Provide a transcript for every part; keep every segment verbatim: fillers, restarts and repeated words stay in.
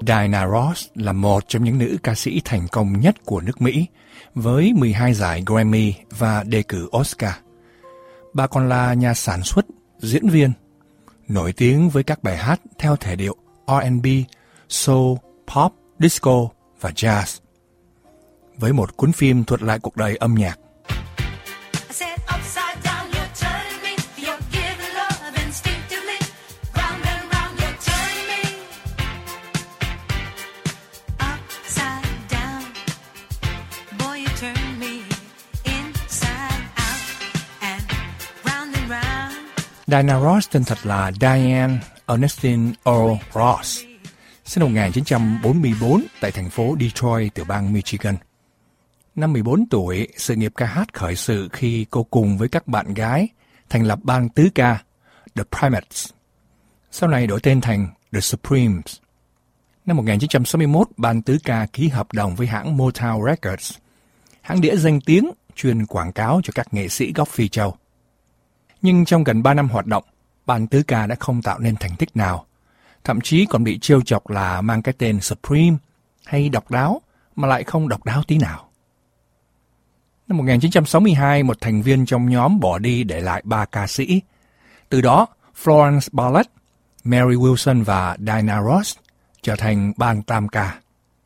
Diana Ross là một trong những nữ ca sĩ thành công nhất của nước Mỹ, với mười hai giải Grammy và đề cử Oscar. Bà còn là nhà sản xuất, diễn viên, nổi tiếng với các bài hát theo thể điệu R and B, soul, pop, disco và jazz. Với một cuốn phim thuật lại cuộc đời âm nhạc, Diana Ross tên thật là Diane Ernestine Earl Ross, sinh năm một nghìn chín trăm bốn mươi tư tại thành phố Detroit, tiểu bang Michigan. Năm mười bốn tuổi, sự nghiệp ca hát khởi sự khi cô cùng với các bạn gái thành lập ban tứ ca The Primates, sau này đổi tên thành The Supremes. Năm một nghìn chín trăm sáu mươi mốt, ban tứ ca ký hợp đồng với hãng Motown Records, hãng đĩa danh tiếng chuyên quảng cáo cho các nghệ sĩ gốc Phi Châu. Nhưng trong gần ba năm hoạt động, ban tứ ca đã không tạo nên thành tích nào, thậm chí còn bị trêu chọc là mang cái tên Supreme hay độc đáo mà lại không độc đáo tí nào. Năm một nghìn chín trăm sáu mươi hai, một thành viên trong nhóm bỏ đi để lại ba ca sĩ. Từ đó, Florence Barlett, Mary Wilson và Diana Ross trở thành ban tam ca.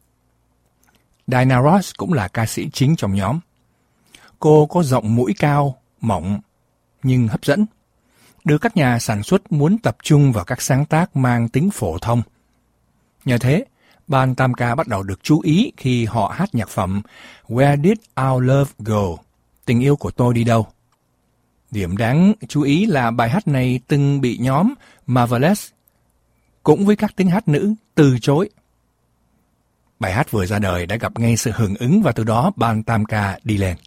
Diana Ross cũng là ca sĩ chính trong nhóm. Cô có giọng mũi cao, mỏng, nhưng hấp dẫn, đưa các nhà sản xuất muốn tập trung vào các sáng tác mang tính phổ thông. Nhờ thế, ban tam ca bắt đầu được chú ý khi họ hát nhạc phẩm Where Did Our Love Go? Tình yêu của tôi đi đâu? Điểm đáng chú ý là bài hát này từng bị nhóm Marvelous, cũng với các tiếng hát nữ, từ chối. Bài hát vừa ra đời đã gặp ngay sự hưởng ứng và từ đó ban tam ca đi lên.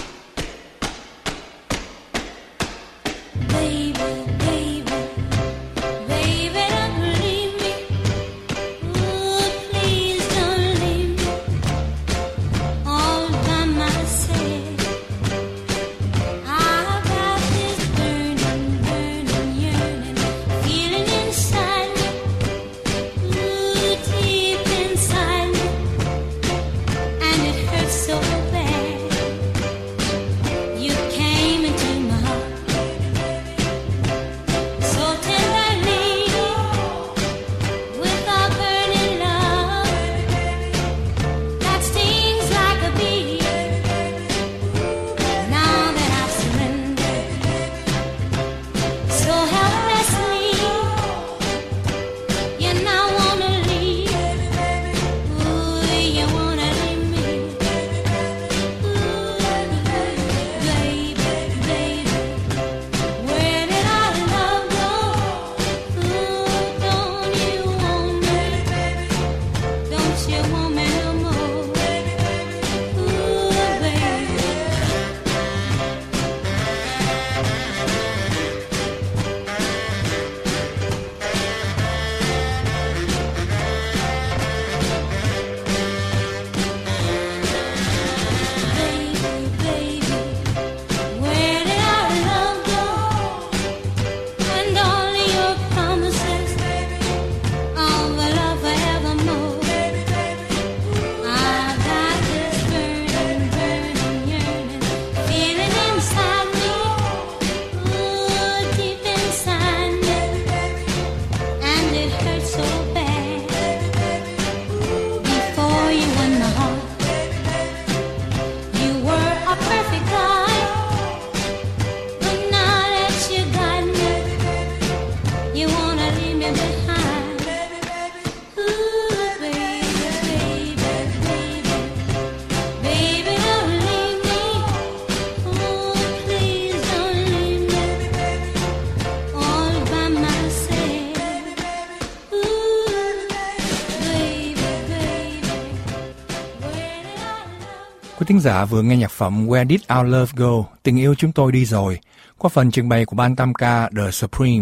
Quý thính giả vừa nghe nhạc phẩm Where Did Our Love Go? Tình yêu chúng tôi đi rồi, qua phần trình bày của ban tam ca The Supreme.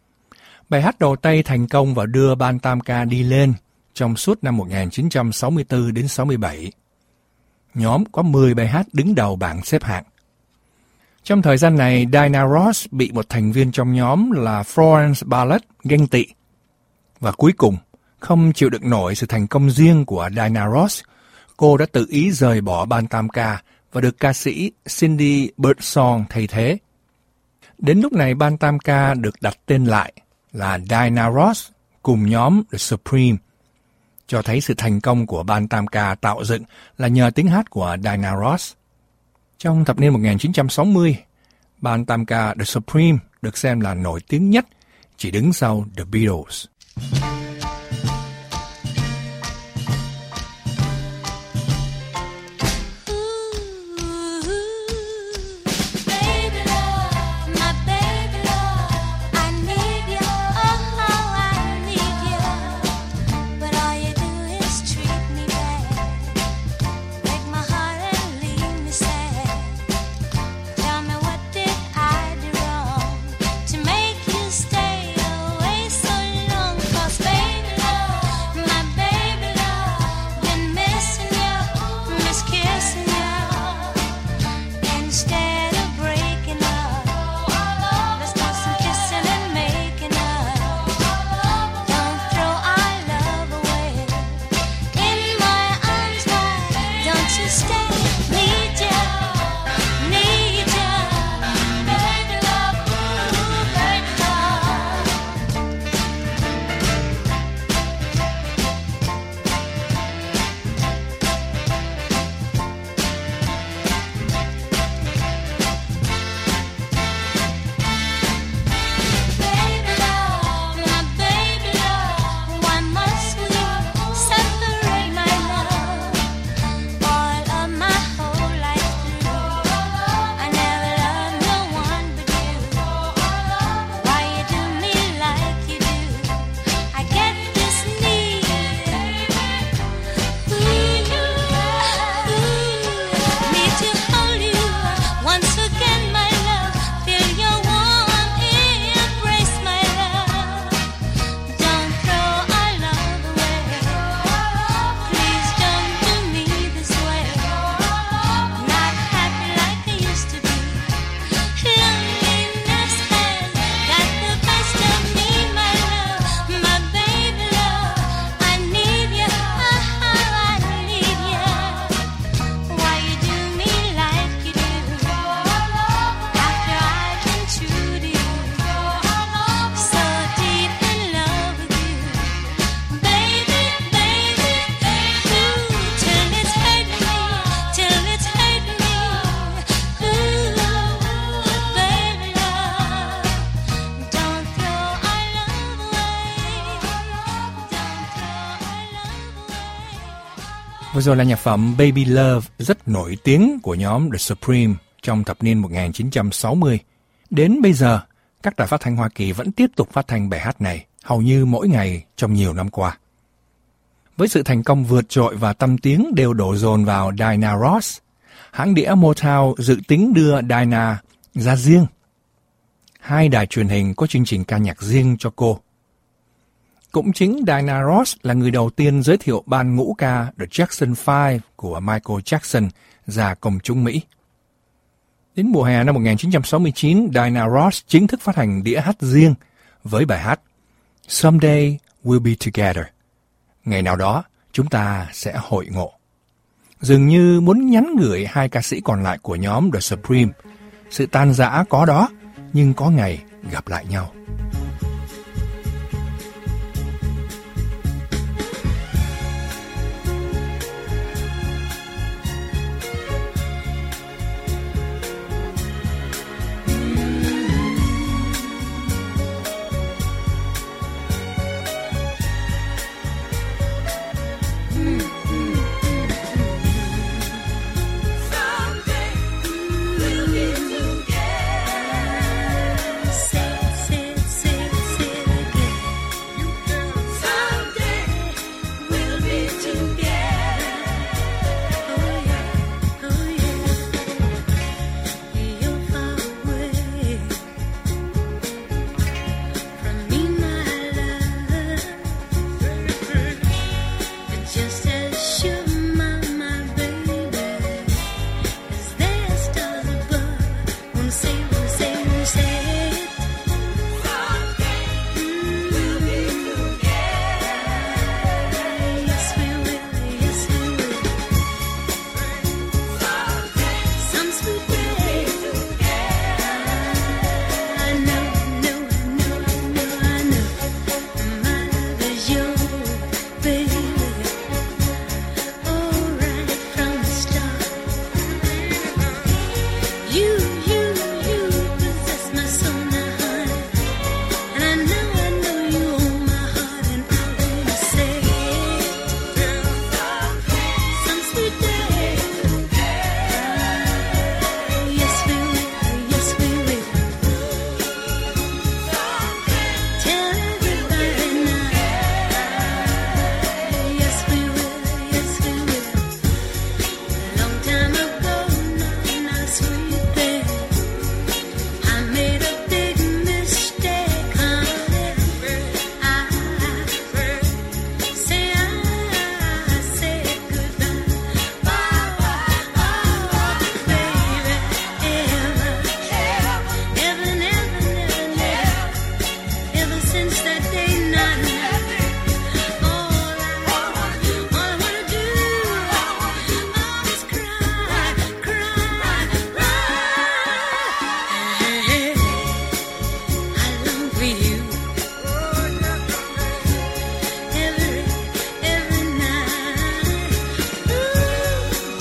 Bài hát đầu tay thành công và đưa ban tam ca đi lên trong suốt năm một nghìn chín trăm sáu mươi tư đến sáu mươi bảy. Nhóm có mười bài hát đứng đầu bảng xếp hạng. Trong thời gian này, Diana Ross bị một thành viên trong nhóm là Florence Barlett ganh tị. Và cuối cùng, Không chịu đựng nổi sự thành công riêng của Diana Ross, cô đã tự ý rời bỏ ban tam ca và được ca sĩ Cindy Birdsong thay thế. Đến lúc này, ban tam ca được đặt tên lại là Diana Ross cùng nhóm The Supreme, cho thấy sự thành công của ban tam ca tạo dựng là nhờ tiếng hát của Diana Ross. Trong thập niên một nghìn chín trăm sáu mươi, ban tam ca The Supreme được xem là nổi tiếng nhất, chỉ đứng sau The Beatles. Vừa rồi là nhạc phẩm Baby Love rất nổi tiếng của nhóm The Supreme trong thập niên một nghìn chín trăm sáu mươi. Đến bây giờ, các đài phát thanh Hoa Kỳ vẫn tiếp tục phát thanh bài hát này hầu như mỗi ngày trong nhiều năm qua. Với sự thành công vượt trội và tâm tiếng đều đổ dồn vào Diana Ross, hãng đĩa Motown dự tính đưa Diana ra riêng. Hai đài truyền hình có chương trình ca nhạc riêng cho cô. Cũng chính Diana Ross là người đầu tiên giới thiệu ban ngũ ca The Jackson Five của Michael Jackson ra công chúng Mỹ. Đến mùa hè năm một nghìn chín trăm sáu mươi chín, Diana Ross chính thức phát hành đĩa hát riêng với bài hát Someday We'll Be Together. Ngày nào đó, chúng ta sẽ hội ngộ. Dường như muốn nhắn gửi hai ca sĩ còn lại của nhóm The Supreme, sự tan rã có đó, nhưng có ngày gặp lại nhau. Someday we'll be together.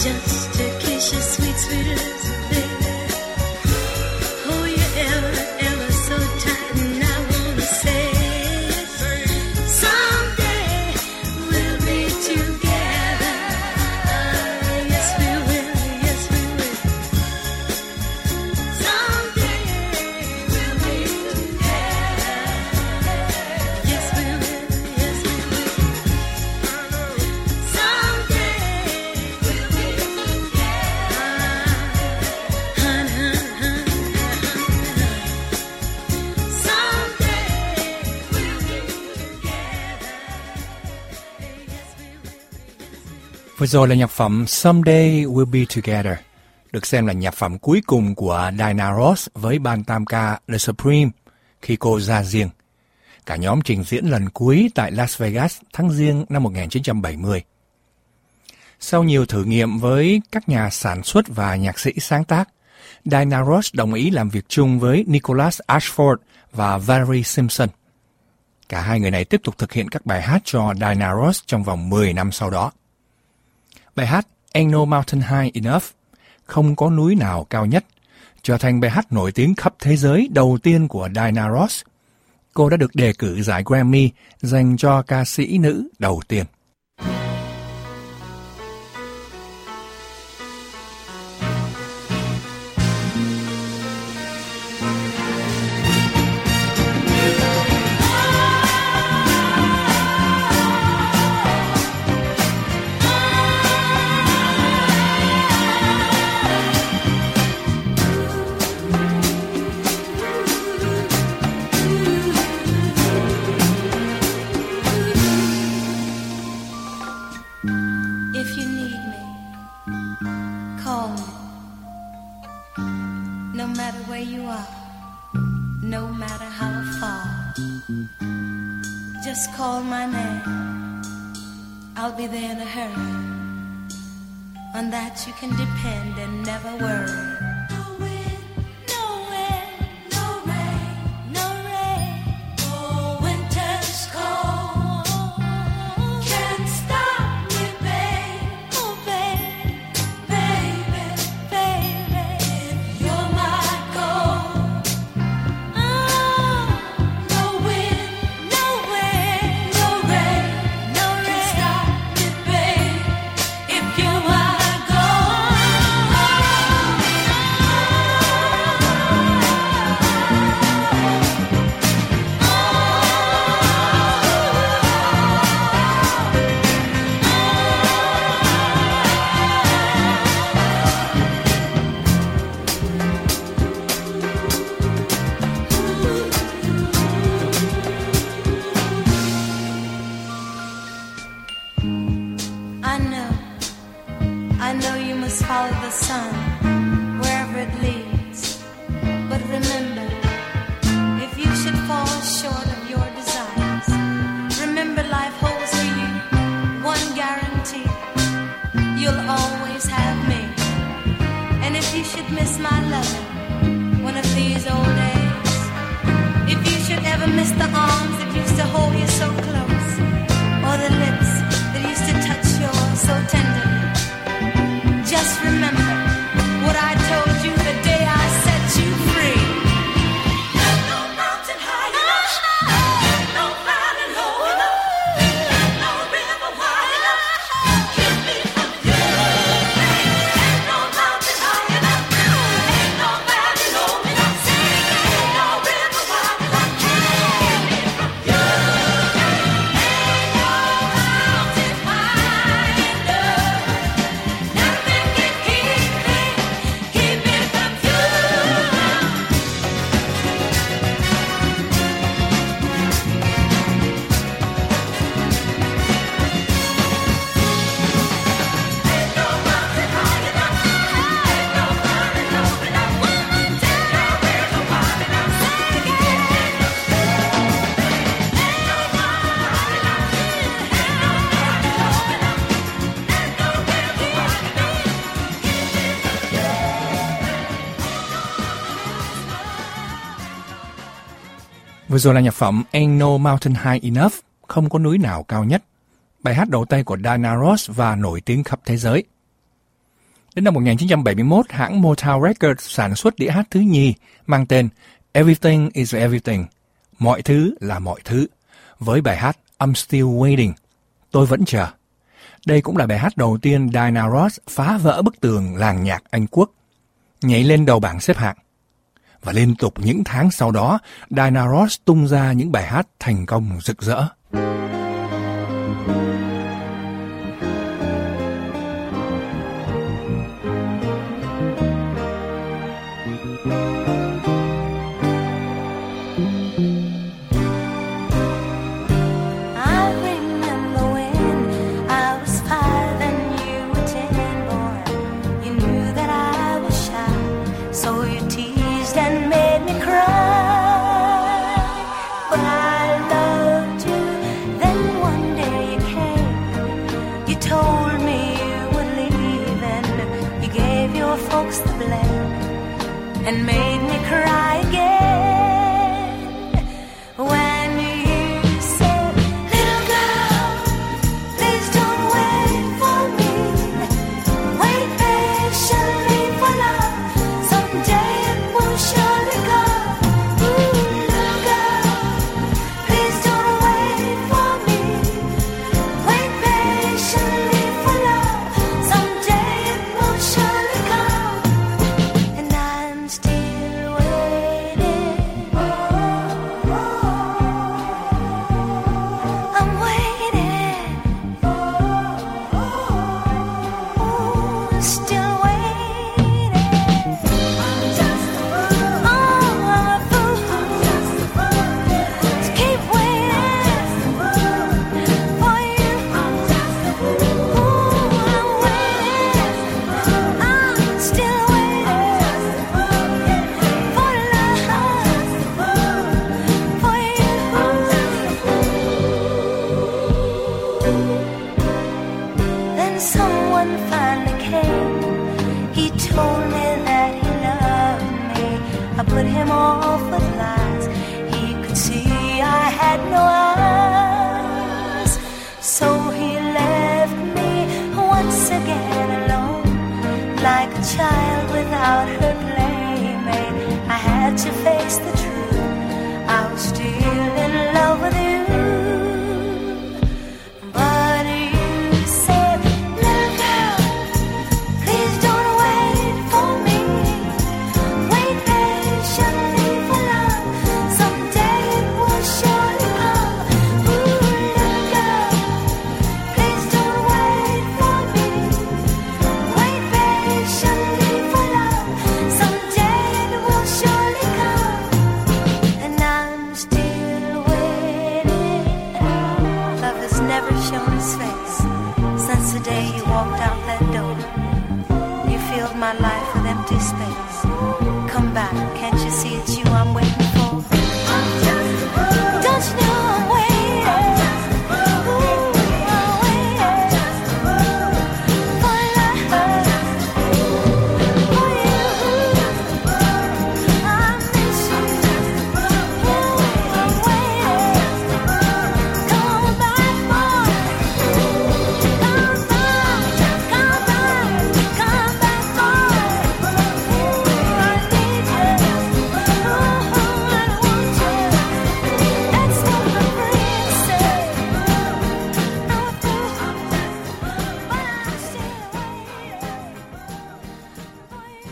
Vừa rồi là nhạc phẩm Someday We'll Be Together, được xem là nhạc phẩm cuối cùng của Diana Ross với ban tam ca The Supreme khi cô ra riêng. Cả nhóm trình diễn lần cuối tại Las Vegas tháng Giêng năm một nghìn chín trăm bảy mươi. Sau nhiều thử nghiệm với các nhà sản xuất và nhạc sĩ sáng tác, Diana Ross đồng ý làm việc chung với Nicholas Ashford và Valerie Simpson. Cả hai người này tiếp tục thực hiện các bài hát cho Diana Ross trong vòng mười năm sau đó. Bài hát Ain't No Mountain High Enough, không có núi nào cao nhất, trở thành bài hát nổi tiếng khắp thế giới đầu tiên của Diana Ross. Cô đã được đề cử giải Grammy dành cho ca sĩ nữ đầu tiên. You can depend and never worry. No wind, no wind, no rain, no rain. Oh, winter's cold can't stop me, babe. Oh, babe, baby, baby, if you're my gold. Oh, no wind, no wind, no rain, no rain. Can't stop me, babe, if you're my follow the sun wherever it leads. But remember, if you should fall short of your desires, remember life holds for you one guarantee: you'll always have me. And if you should miss my loving one of these old days, if you should ever miss the arms that used to hold you so close, or the lips that used to touch yours so tenderly, just remember what I told you the day I set you free. There's no mountain high enough, no valley low enough, no river wide enough to keep me from you. Ain't no mountain high enough, ain't no valley low enough, ain't no river wide enough to keep me from you. Ain't no mountain high enough, nothing can keep me, keep me from you. Ain't no mountain high enough, ain't no valley low enough, no river wide enough to keep me from you. Ain't no mountain high enough, ain't no valley low enough, ain't no river wide enough to keep me from you. Vừa rồi là nhạc phẩm Ain't No Mountain High Enough, không có núi nào cao nhất, bài hát đầu tay của Diana Ross và nổi tiếng khắp thế giới. Đến năm một nghìn chín trăm bảy mươi mốt, hãng Motown Records sản xuất đĩa hát thứ nhì mang tên Everything is Everything, mọi thứ là mọi thứ, với bài hát I'm Still Waiting, tôi vẫn chờ. Đây cũng là bài hát đầu tiên Diana Ross phá vỡ bức tường làng nhạc Anh Quốc, nhảy lên đầu bảng xếp hạng. Và liên tục những tháng sau đó, Diana Ross tung ra những bài hát thành công rực rỡ. And made me cry again when you said, little girl, please don't wait for me. Wait patiently for love. Someday it will surely come. Ooh, little girl, please don't wait for me. Wait patiently for love. Someday it will surely come. And I'm still waiting. I'm waiting. Ooh, still waiting. I'm just a fool. Oh, I'm a fool. To keep waiting for you. Ooh, I'm waiting. I'm still waiting for love, for you. Then someone finally came. He told me that he loved me. I put him off with lies. He could see I had no eyes. So he left me once again alone, like a child without her playmate. I had to face the truth. I was still in love with you. But you said, little girl, please don't wait for me. Wait patiently for love. Someday it will surely come. Ooh, little girl, please don't wait for me. Wait patiently for love. Someday it will surely come. And I'm still waiting. Love has never shown its face since the day you walked out that door. You filled my life with empty space. Come back, can't you see it's you I'm waiting for? Don't you know I'm waiting? Ooh, I'm waiting for love, for you. I miss you. Ooh, I'm waiting. Come back, boy. Come back, come back, come back, boy. Ooh, I need you. Ooh, I want you. That's what my friend said. I'm a fool, but I'm still waiting for you.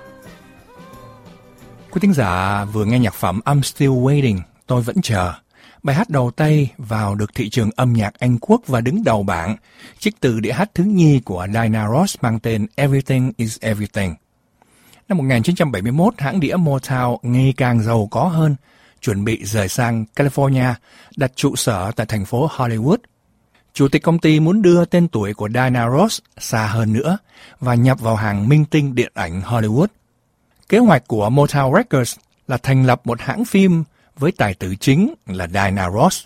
Quý thính giả vừa nghe nhạc phẩm I'm Still Waiting, tôi vẫn chờ. Bài hát đầu tay vào được thị trường âm nhạc Anh Quốc và đứng đầu bảng, trích từ đĩa hát thứ nhì của Diana Ross mang tên Everything is Everything. Năm một nghìn chín trăm bảy mươi mốt, hãng đĩa Motown ngày càng giàu có hơn, chuẩn bị rời sang California, đặt trụ sở tại thành phố Hollywood. Chủ tịch công ty muốn đưa tên tuổi của Diana Ross xa hơn nữa và nhập vào hàng minh tinh điện ảnh Hollywood. Kế hoạch của Motown Records là thành lập một hãng phim với tài tử chính là Diana Ross.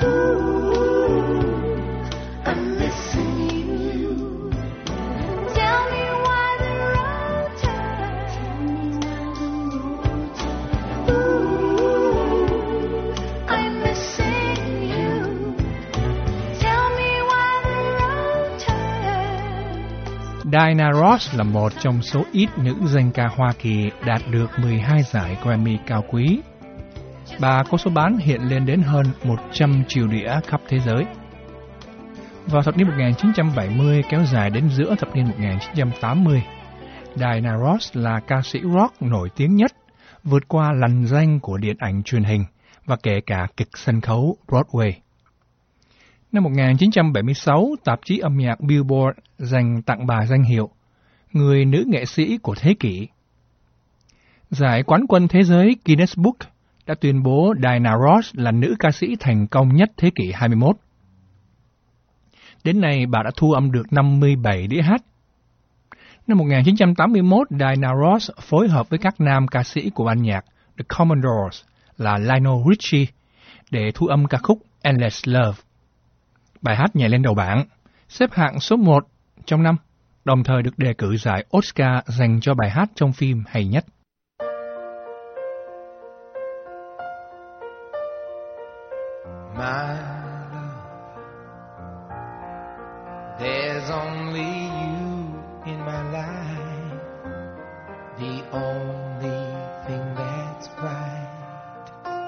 I'm missing you. Tell me why the road turns. Ooh, I'm missing you. Tell me why the road turns. Diana Ross là một trong số ít nữ danh ca Hoa Kỳ đạt được mười hai giải Grammy cao quý. Bà có số bán hiện lên đến hơn một trăm triệu đĩa khắp thế giới. Vào thập niên một nghìn chín trăm bảy mươi kéo dài đến giữa thập niên một nghìn chín trăm tám mươi, Diana Ross là ca sĩ rock nổi tiếng nhất, vượt qua lằn danh của điện ảnh truyền hình và kể cả kịch sân khấu Broadway. Năm một nghìn chín trăm bảy mươi sáu, tạp chí âm nhạc Billboard dành tặng bà danh hiệu Người nữ nghệ sĩ của thế kỷ. Giải quán quân thế giới Guinness Book đã tuyên bố Diana Ross là nữ ca sĩ thành công nhất thế kỷ hai mươi mốt. Đến nay, bà đã thu âm được năm mươi bảy đĩa hát. Năm một nghìn chín trăm tám mươi mốt, Diana Ross phối hợp với các nam ca sĩ của ban nhạc The Commodores là Lionel Richie để thu âm ca khúc Endless Love. Bài hát nhảy lên đầu bảng, xếp hạng số một trong năm, đồng thời được đề cử giải Oscar dành cho bài hát trong phim hay nhất. My There's only you in my life, the only thing that's right.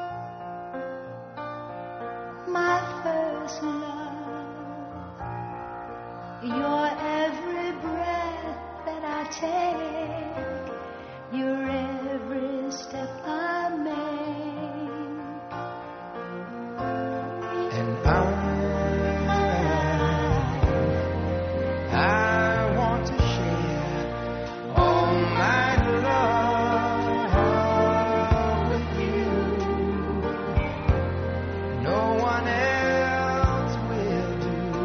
My first love, your every breath that I take, your every step I make, And I I want to share all my love with you. No one else will do.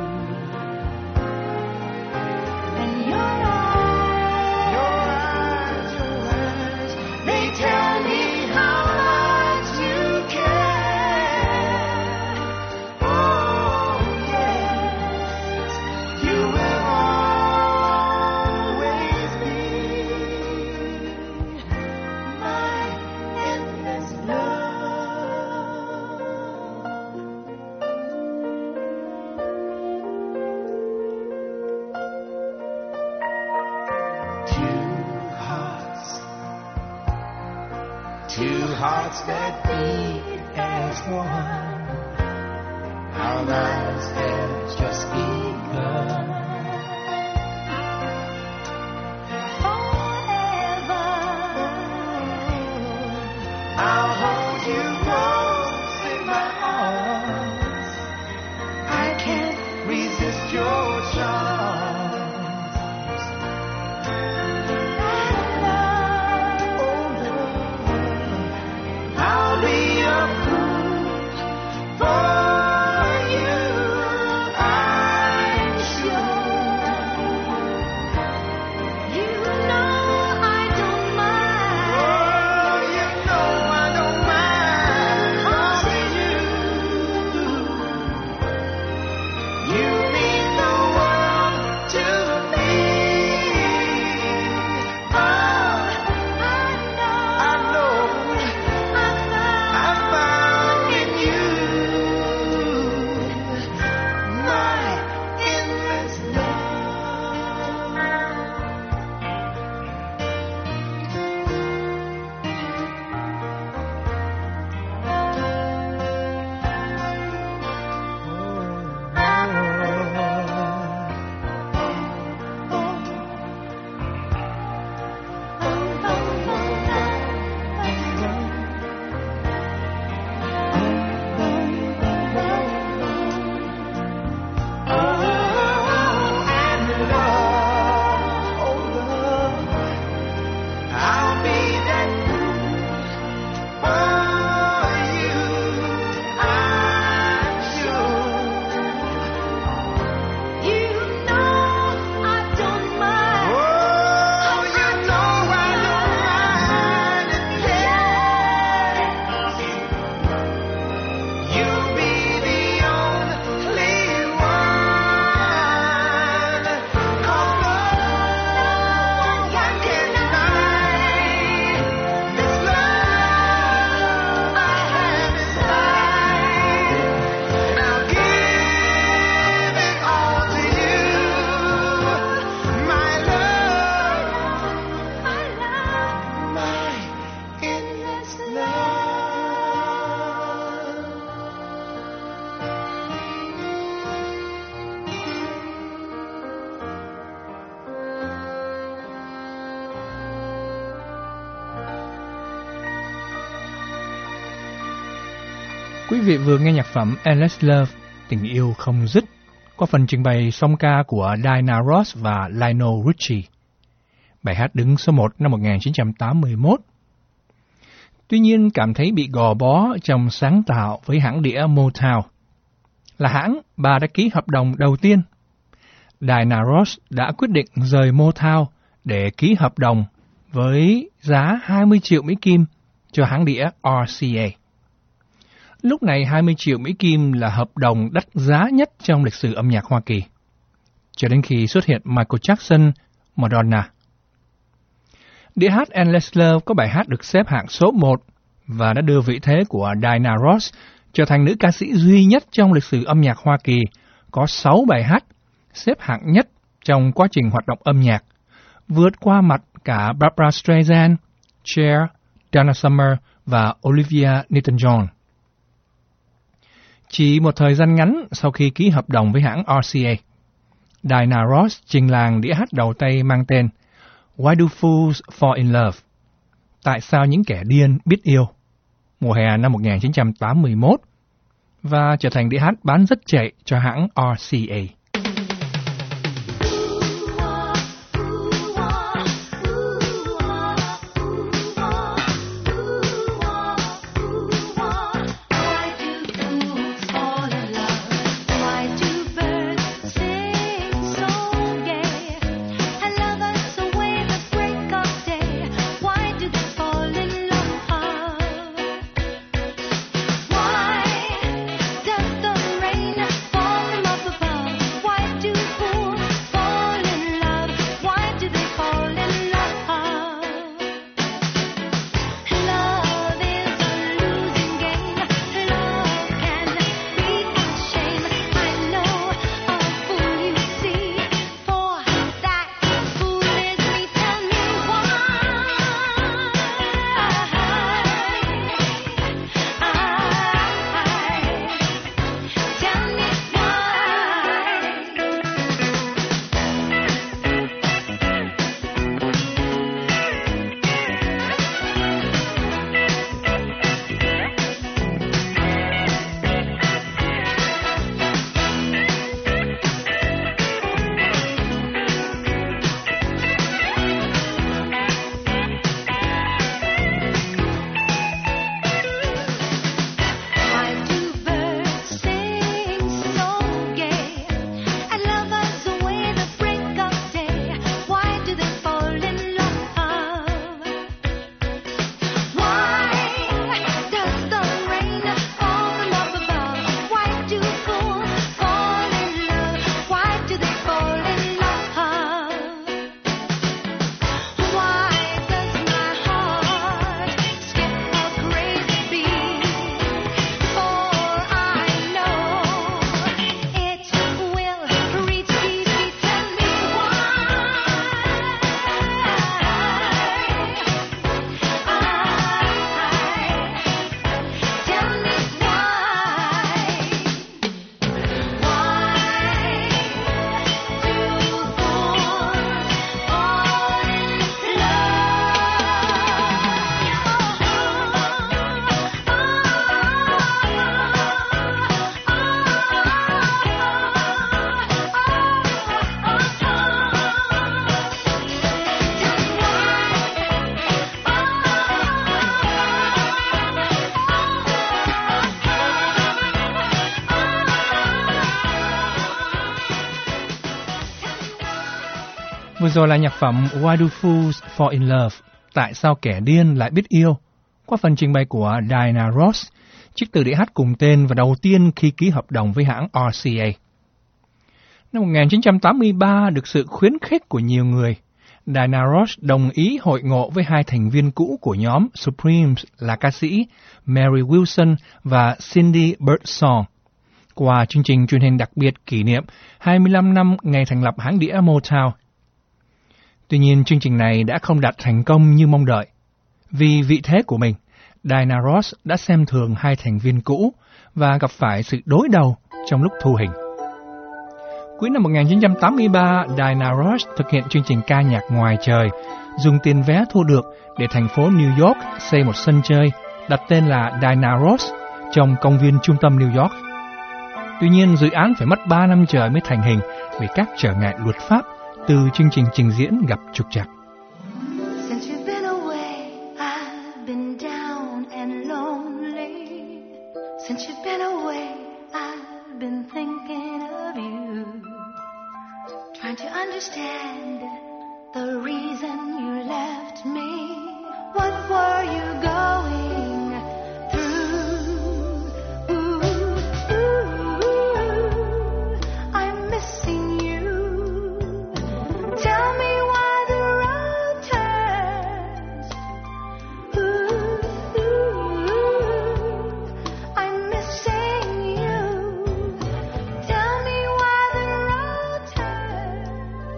and your eyes, Your eyes, your eyes, they tell me how much you care. Oh yes, you will always be my endless love. two hearts, two hearts that beat as one. Our lives have just begun. I'll hold you close in my arms. I can't resist your charms. Oh Lord, I'll be a fool for you. I'm sure. Quý vị vừa nghe nhạc phẩm Endless Love, tình yêu không dứt, qua phần trình bày song ca của Diana Ross và Lionel Richie. Bài hát đứng số một năm một nghìn chín trăm tám mươi mốt. Tuy nhiên cảm thấy bị gò bó trong sáng tạo với hãng đĩa Motown. Là hãng bà đã ký hợp đồng đầu tiên. Diana Ross đã quyết định rời Motown để ký hợp đồng với giá hai mươi triệu Mỹ Kim cho hãng đĩa R C A. Lúc này hai mươi triệu Mỹ Kim là hợp đồng đắt giá nhất trong lịch sử âm nhạc Hoa Kỳ, cho đến khi xuất hiện Michael Jackson, Madonna. Đĩa hát Endless Love có bài hát được xếp hạng số một và đã đưa vị thế của Diana Ross trở thành nữ ca sĩ duy nhất trong lịch sử âm nhạc Hoa Kỳ có sáu bài hát xếp hạng nhất trong quá trình hoạt động âm nhạc, vượt qua mặt cả Barbra Streisand, Cher, Donna Summer và Olivia Newton-John. Chỉ một thời gian ngắn sau khi ký hợp đồng với hãng R C A, Diana Ross trình làng đĩa hát đầu tay mang tên Why Do Fools Fall in Love? Tại sao những kẻ điên biết yêu? Mùa hè năm một nghìn chín trăm tám mươi mốt, và trở thành đĩa hát bán rất chạy cho hãng R C A. Vừa rồi là nhạc phẩm Why Do Fools Fall in Love? Tại sao kẻ điên lại biết yêu? Qua phần trình bày của Diana Ross, trích từ đĩa hát cùng tên và đầu tiên khi ký hợp đồng với hãng R C A. Năm một nghìn chín trăm tám mươi ba, được sự khuyến khích của nhiều người, Diana Ross đồng ý hội ngộ với hai thành viên cũ của nhóm Supremes là ca sĩ Mary Wilson và Cindy Birdsong qua chương trình truyền hình đặc biệt kỷ niệm hai mươi lăm năm ngày thành lập hãng đĩa Motown. Tuy nhiên, chương trình này đã không đạt thành công như mong đợi. Vì vị thế của mình, Diana Ross đã xem thường hai thành viên cũ và gặp phải sự đối đầu trong lúc thu hình. Cuối năm một nghìn chín trăm tám mươi ba, Diana Ross thực hiện chương trình ca nhạc ngoài trời, dùng tiền vé thu được để thành phố New York xây một sân chơi, đặt tên là Diana Ross, trong công viên trung tâm New York. Tuy nhiên, dự án phải mất ba năm trời mới thành hình vì các trở ngại luật pháp từ chương trình trình diễn gặp trục trặc. Since you've been away, I've been down and lonely. Since you've been away, I've been thinking of you. Trying to understand the reason you left me. What were you going through? Ooh, ooh, ooh, I'm missing you. Tell me why the road turns. Ooh, ooh, I'm missing you. Tell me why the road turns.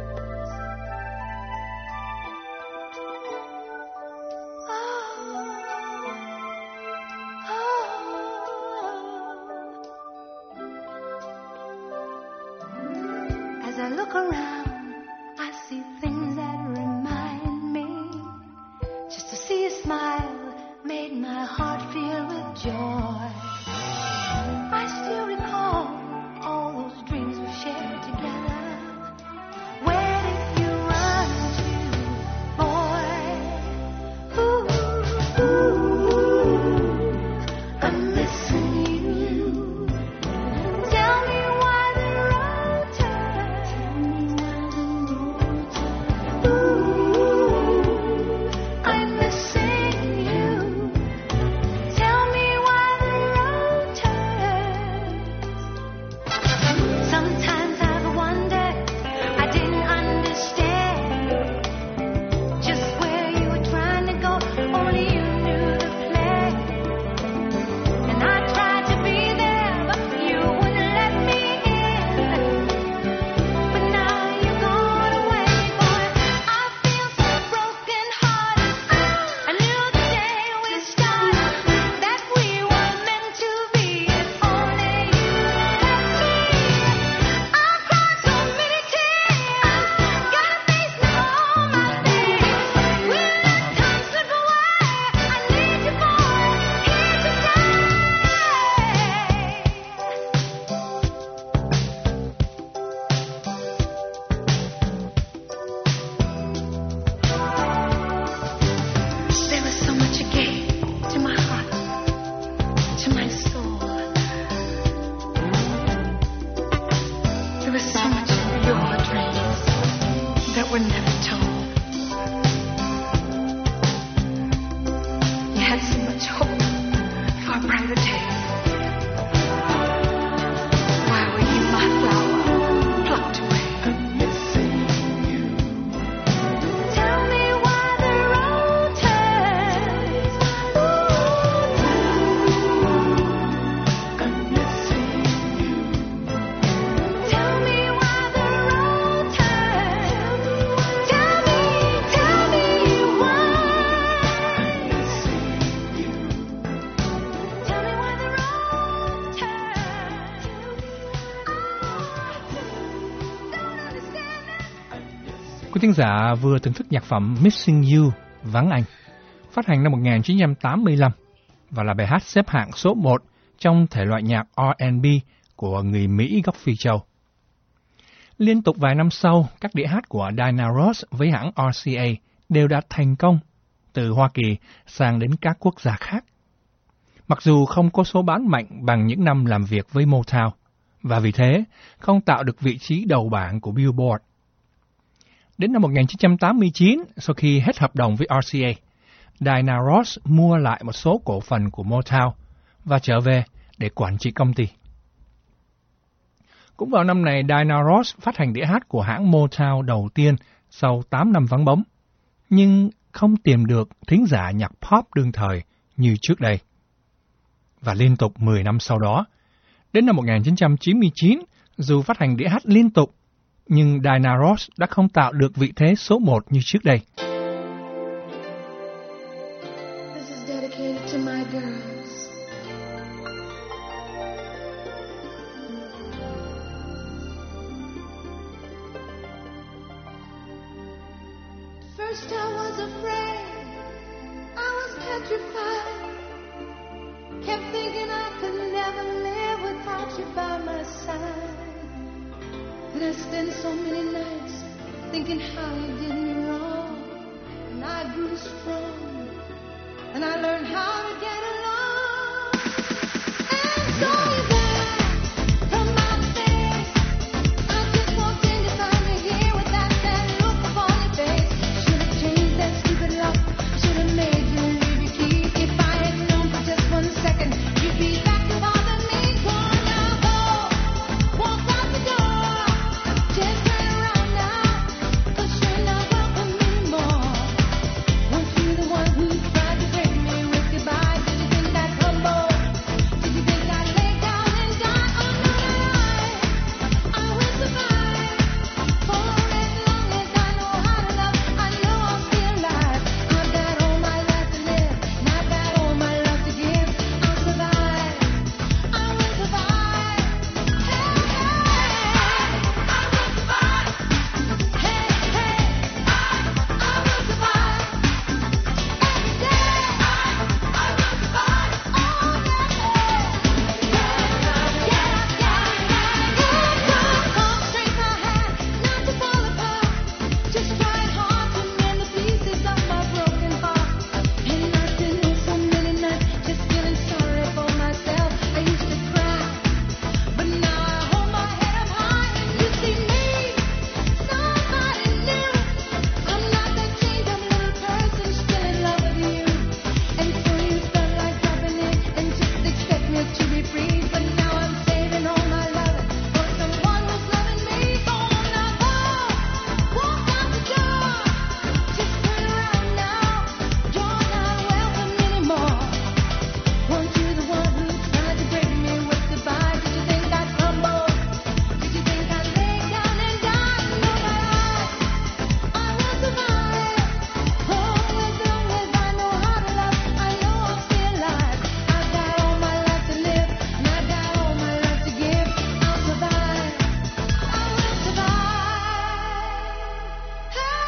As I look around, I see things that remind me. Just to see a smile made my heart fill with joy. I still recall all those dreams we shared together. Where did you run to, boy? Ooh, ooh, I'm missing you. Tell me why the road turns. Tell me why the road turns. Ooh, I'm missing you. Tell me why the road turns. Sometimes I've wondered, I didn't understand just where you were trying to go. Only you knew the plan. And I tried to be there, but you wouldn't let me in. But now you're gone away, boy. I feel so broken hearted. I knew the day we started that we were meant to be. If only you let me. I've cried so many tears. Gotta face now my fears. We let time slip away. I need you, boy, here today. There was so much you gave to my heart, to my soul. There was so much of your dreams that were never told. You had so much hope for a brighter day. Why were you my flower plucked away? Tell me why the road turns. Ooh, I'm missing you. Tell me why the road turns. Tell me, tell me why. I'm missing you. Tell me why the road turns. Don't understand it. Quý thính giả vừa thưởng thức nhạc phẩm Missing You, Vắng Anh, phát hành năm một nghìn chín trăm tám mươi lăm và là bài hát xếp hạng số một trong thể loại nhạc R and B của người Mỹ gốc Phi Châu. Liên tục vài năm sau, các đĩa hát của Diana Ross với hãng R C A đều đã thành công từ Hoa Kỳ sang đến các quốc gia khác. Mặc dù không có số bán mạnh bằng những năm làm việc với Motown, và vì thế không tạo được vị trí đầu bảng của Billboard. Đến năm một nghìn chín trăm tám mươi chín, sau khi hết hợp đồng với R C A, Diana Ross mua lại một số cổ phần của Motown và trở về để quản trị công ty. Cũng vào năm này, Diana Ross phát hành đĩa hát của hãng Motown đầu tiên sau tám năm vắng bóng, nhưng không tìm được thính giả nhạc pop đương thời như trước đây. Và liên tục mười năm sau đó, đến năm một nghìn chín trăm chín mươi chín, dù phát hành đĩa hát liên tục, nhưng Diana Ross đã không tạo được vị thế số một như trước đây. This is dedicated to my girls. First I was afraid, I was petrified. Kept thinking I could never live without you by my side. And I spent so many nights thinking how you did me wrong. And I grew strong, and I learned how to get along. And so you're back from my face. I just walked in to find you here with that sad look upon your face. Should have changed that stupid lock. Should have made you leave your key. If I had known for just one second you'd be back to bother me. Go on now, go. Walk out the door. Just turn around now, 'cause you're not welcome anymore. Weren't you the one who tried to break me with goodbye? Did you think I'd humble? Did you think I'd lay down and die? Oh no, no, I, I will survive. For as long as I know how to love, I know I'll stay alive. I've got all my life to live, and I've got all my love to give. I'll survive. I will survive. Hey, hey, I will survive. Hey, hey, I, I will survive. Every day, I, I will survive. Oh yeah, yeah, yeah, yeah. Good, all strength I had not to fall apart. Just tried hard to mend the pieces of my broken heart. And I spent so many nights just feeling sorry for myself. I used to cry, but now I hold my head up high. And you see me, somebody new. I'm not that chained up little person still in love with you. And so you felt like dropping in and just expect me to be free. But now I'm saving all my loving for someone who's loving me. Go on now, go. Walk out the door. Just turn around now. You're not welcome anymore. Weren't you the one who tried to break me with goodbye? Did you think I'd humble? Did you think I'd lay down and die? No, no, I, I will survive. Oh, as long as I know how to love, I know I'll stay alive. I've got all my life to live, and I've got all my love to give. I'll survive. I will survive. Hey,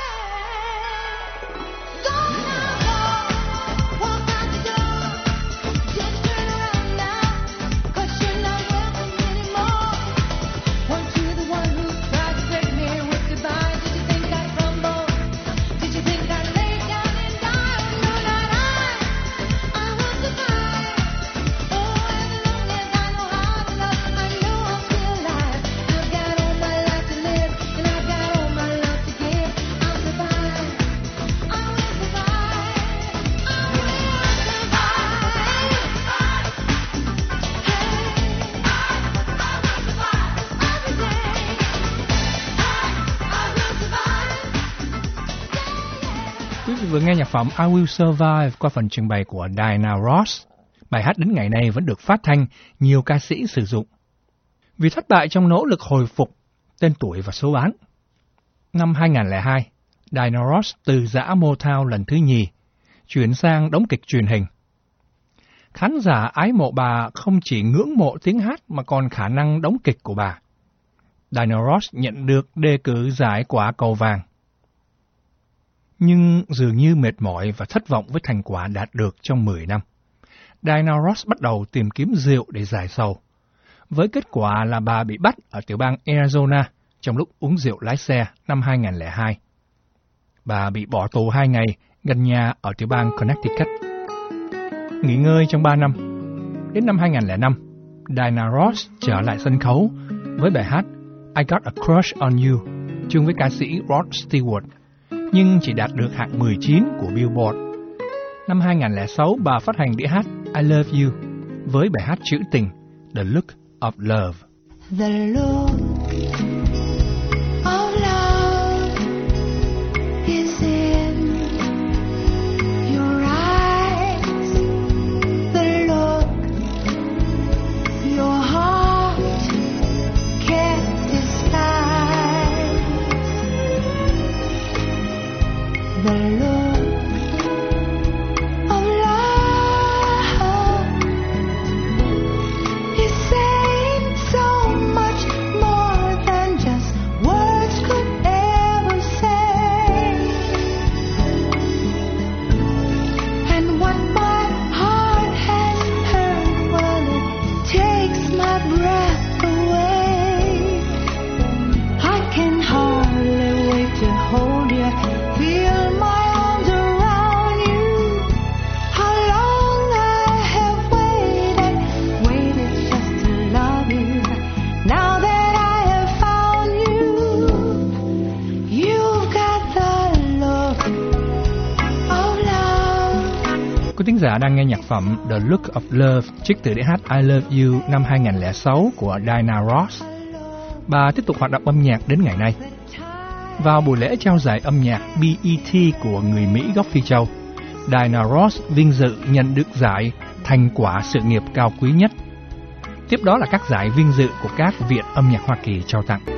go now, go. Walk out the door. Just turn around now, 'cause you're not welcome anymore. Weren't you the one who tried to break me with goodbye? Did you think I'd crumble? Did you think I'd lay down and die? No, not I. I will survive. Oh, as long as I know how to love, I know I'll stay alive. I've got all my life to live, and I've got all my love to give. I'll survive. I will survive. I will Quý vị vừa nghe nhạc phẩm I Will Survive qua phần trình bày của Diana Ross. Bài hát đến ngày nay vẫn được phát thanh, nhiều ca sĩ sử dụng. Vì thất bại trong nỗ lực hồi phục tên tuổi và số bán, năm hai không không hai, Diana Ross từ giã Motown lần thứ nhì, chuyển sang đóng kịch truyền hình. Khán giả ái mộ bà không chỉ ngưỡng mộ tiếng hát mà còn khả năng đóng kịch của bà. Diana Ross nhận được đề cử giải Quả Cầu Vàng. Nhưng dường như mệt mỏi và thất vọng với thành quả đạt được trong mười năm. Diana Ross bắt đầu tìm kiếm rượu để giải sầu. Với kết quả là bà bị bắt ở tiểu bang Arizona trong lúc uống rượu lái xe năm hai không không hai. Bà bị bỏ tù hai ngày gần nhà ở tiểu bang Connecticut. Nghỉ ngơi trong ba năm. Đến năm hai không không năm, Diana Ross trở lại sân khấu với bài hát I Got a Crush on You chung với ca sĩ Rod Stewart, nhưng chỉ đạt được hạng mười chín của Billboard. Năm hai không không sáu, bà phát hành đĩa hát I Love You với bài hát trữ tình The Look of Love. The look of love is in your eyes. The look your heart can't disguise. The look of love is saying so much more than just words could ever say. And what my heart has thính giả đang nghe nhạc phẩm The Look of Love trích từ đĩa hát I Love You năm hai không không sáu của Diana Ross. Bà tiếp tục hoạt động âm nhạc đến ngày nay. Vào buổi lễ trao giải âm nhạc B E T của người Mỹ gốc Phi Châu, Diana Ross vinh dự nhận được giải thành quả sự nghiệp cao quý nhất. Tiếp đó là các giải vinh dự của các viện âm nhạc Hoa Kỳ trao tặng.